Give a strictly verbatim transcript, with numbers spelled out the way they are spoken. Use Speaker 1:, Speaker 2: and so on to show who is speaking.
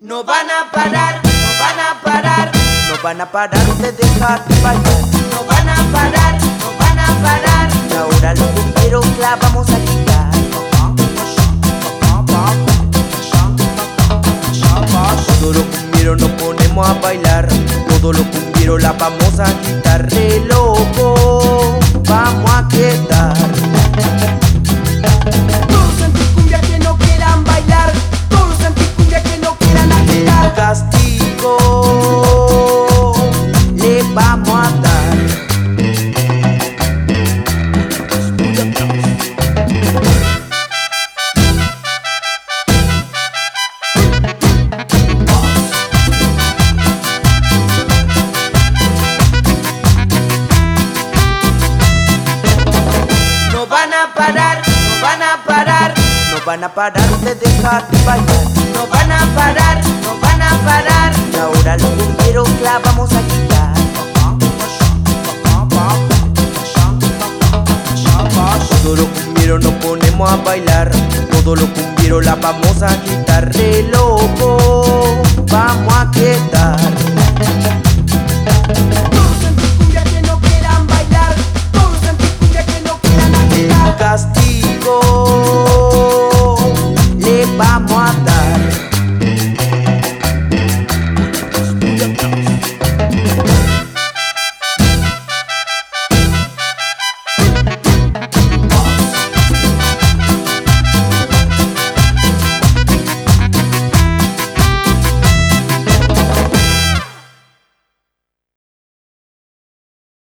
Speaker 1: No van a parar, no van a parar, no van a parar de dejar de bailar. No van a parar, no van a parar, y ahora los cumbiros la vamos a quitar. Todos los cumbieros nos ponemos a bailar, todos los cumbieros la vamos a quitar. Re loco, vamos a quedar.
Speaker 2: Todos en Picumbia que no quieran bailar, todos en Picumbia que no quieran agitar.
Speaker 1: El castigo le vamos a dar. No van a parar, no van a parar, no van a parar de dejar de bailar. No van a parar, no van a parar, y ahora los cumbieros la vamos a quitar. Todos los cumbieros nos ponemos a bailar, todos los cumbieros la vamos a quitar. Re loco, vamos a quedar.
Speaker 2: Todos en Picumbia que no quieran bailar, todos en Picumbia que no quieran agitar.
Speaker 1: El castigo